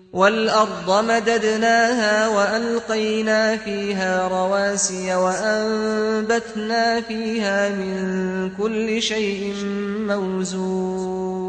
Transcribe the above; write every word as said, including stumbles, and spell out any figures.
وَالْأَرْضَ مَدَدْنَاهَا وَأَلْقَيْنَا فِيهَا رَوَاسِيَ وَأَنبَتْنَا فِيهَا مِن كُلِّ شَيْءٍ مَّوْزُونٍ